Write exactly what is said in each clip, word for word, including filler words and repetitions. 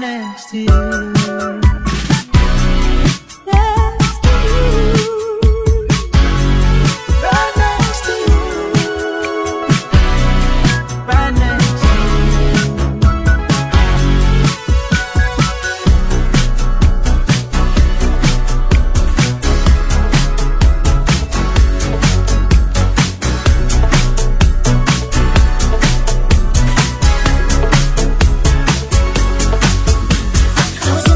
next to you. Next to you. Right next to you. Right next to I was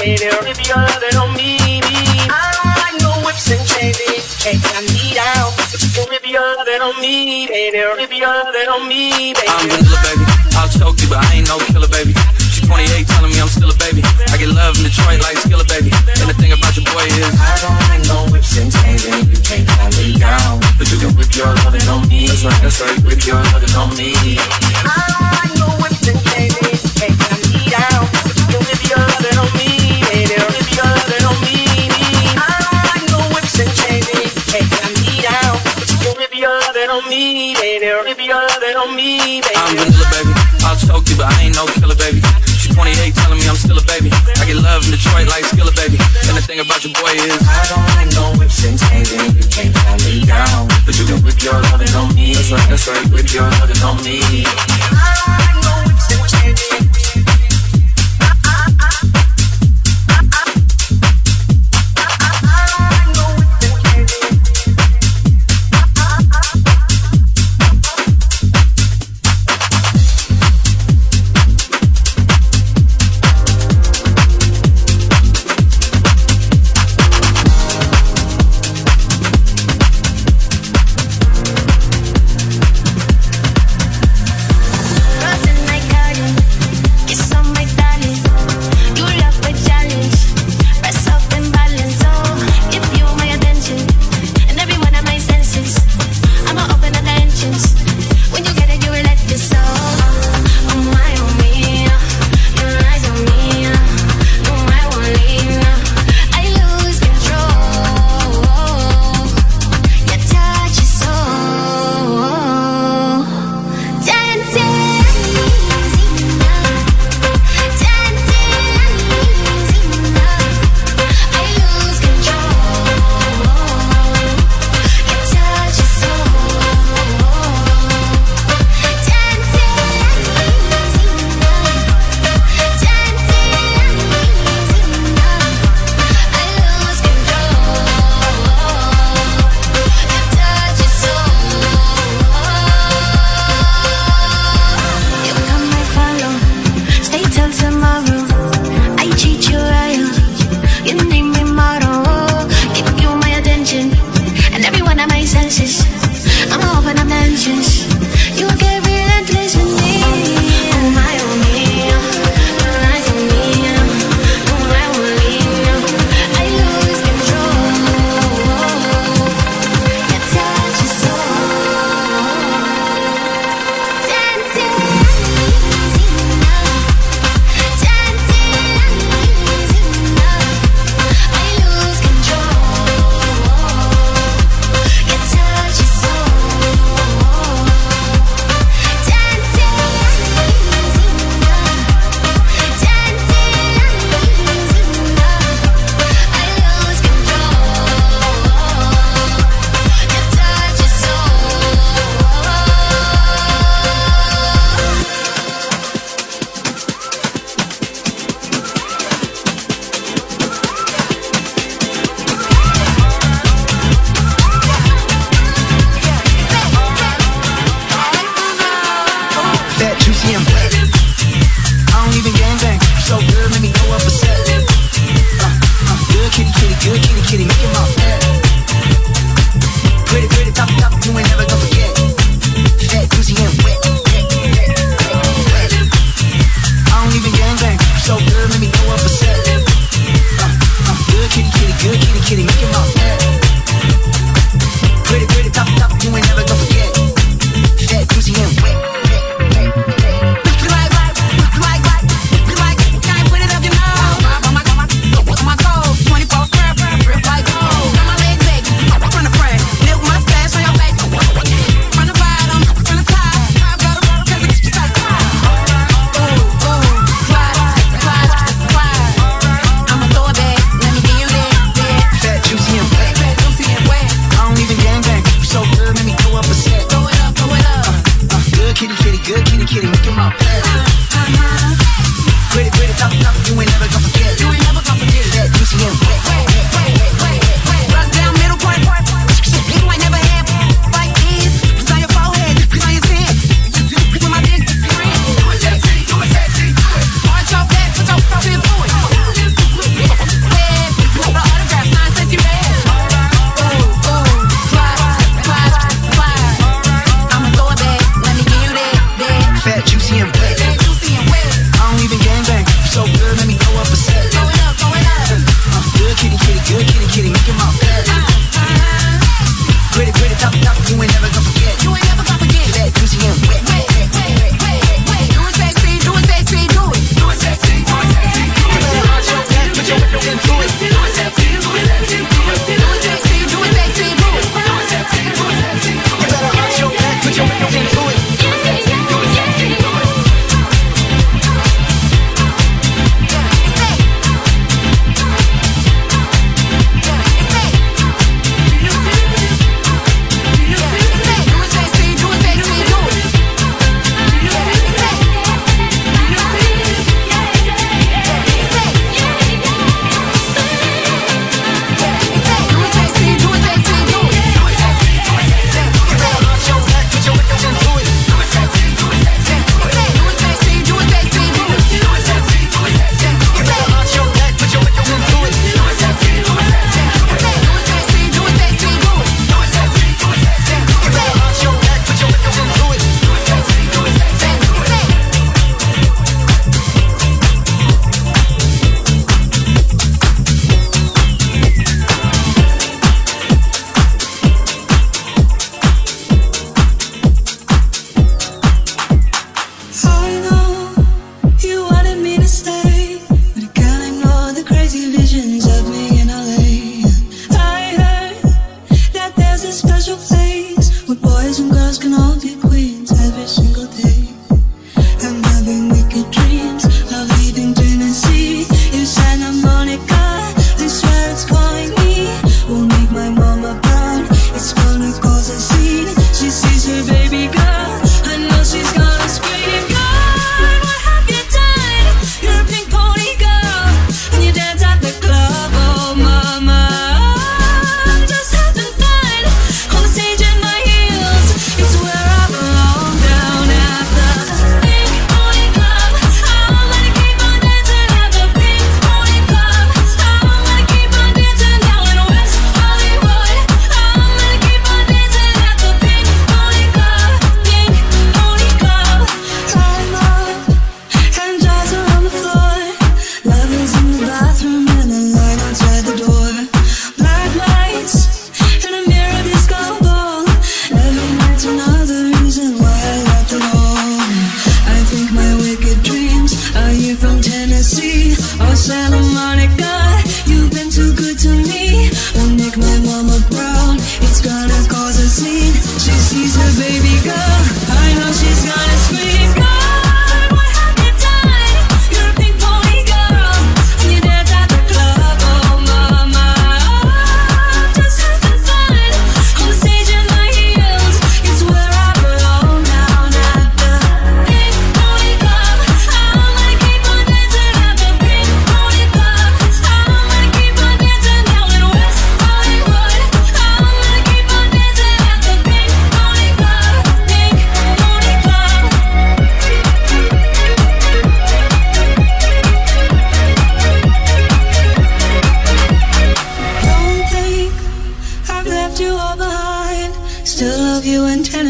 baby. If you're loving on me, me. I don't like no whips and chains. Can't tie me down. But you can if you're loving on me, baby. If you're loving on me, baby. I'm vanilla, baby. I'll choke you, but I ain't no killer, baby. She twenty-eight, telling me I'm still a baby. I get love in Detroit like Skilla, baby. And the thing about your boy is I don't like no whips and chains, and you can't tie me down. But you can whip your loving on me. That's right, that's right, whip your loving on me. I don't like no whips and chains, and you can't tie me down. But you can whip your loving on me, baby. Whip your loving on me. I don't like no whips and chains, and you can't tie me down. But you can whip your loving on me, baby. Whip your loving on me, baby. I'm vanilla, baby. I'll choke you, but I ain't no killer, baby. She twenty-eight, telling me I'm still a baby. I get love in Detroit like Skilla, baby. And the thing about your boy is I don't like no whips and chains, and you can't tie me down. But you can whip your loving on me. That's right, that's right, whip your loving on me. I don't like no whips and chains.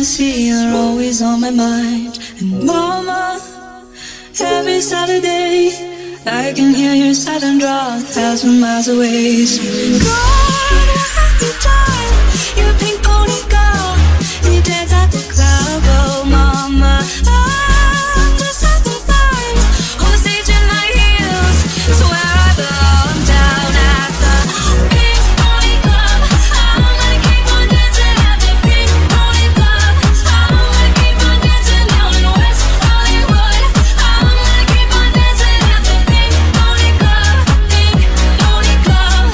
see you're always on my mind. And mama, every Saturday I can hear your silent draw a thousand miles away. So God, every time you're a pink pony girl and you dance at the club. Oh mama, I'm just having fun on the stage in high heels. It's where I belong, down at the Pink Pony Club. I'm gonna keep on dancing at the Pink Pony Club. I'm gonna keep on dancing down in West Hollywood. I'm gonna keep on dancing at the Pink Pony Club. Pink Pony Club.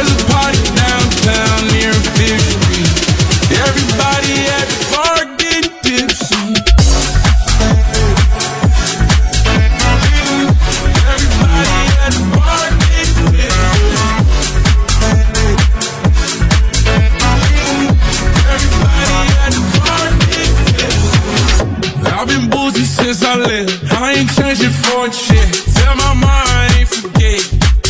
There's a party downtown near Fifth Street. Everybody at the bar getting tipsy. Everybody at the bar getting tipsy. Everybody at the bar getting tipsy. I've been boozy since I left. I ain't changing for a chick. Tell my mom I ain't forget.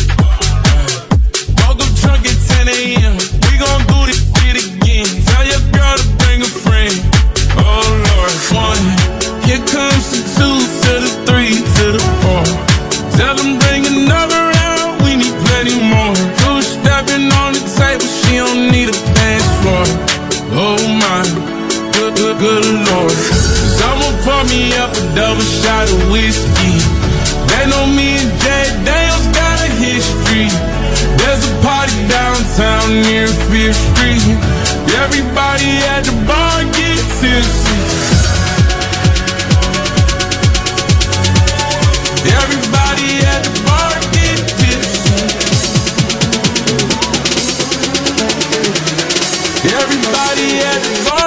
Woke up drunk at ten a.m. We gon' do this shit again. Tell your girl to bring a friend. Oh Lord, one. Here comes the two to the three to the four. Tell them bring another round. We need plenty more. Two stepping on the table. She don't need a dance floor. Oh my, good, good, good Lord. Someone pour me up a double shot of whiskey. They know me and Jay Daniels got a history. There's a party downtown near Fifth Street. Everybody at the bar get tipsy. Everybody at the bar get tipsy. Everybody at the bar.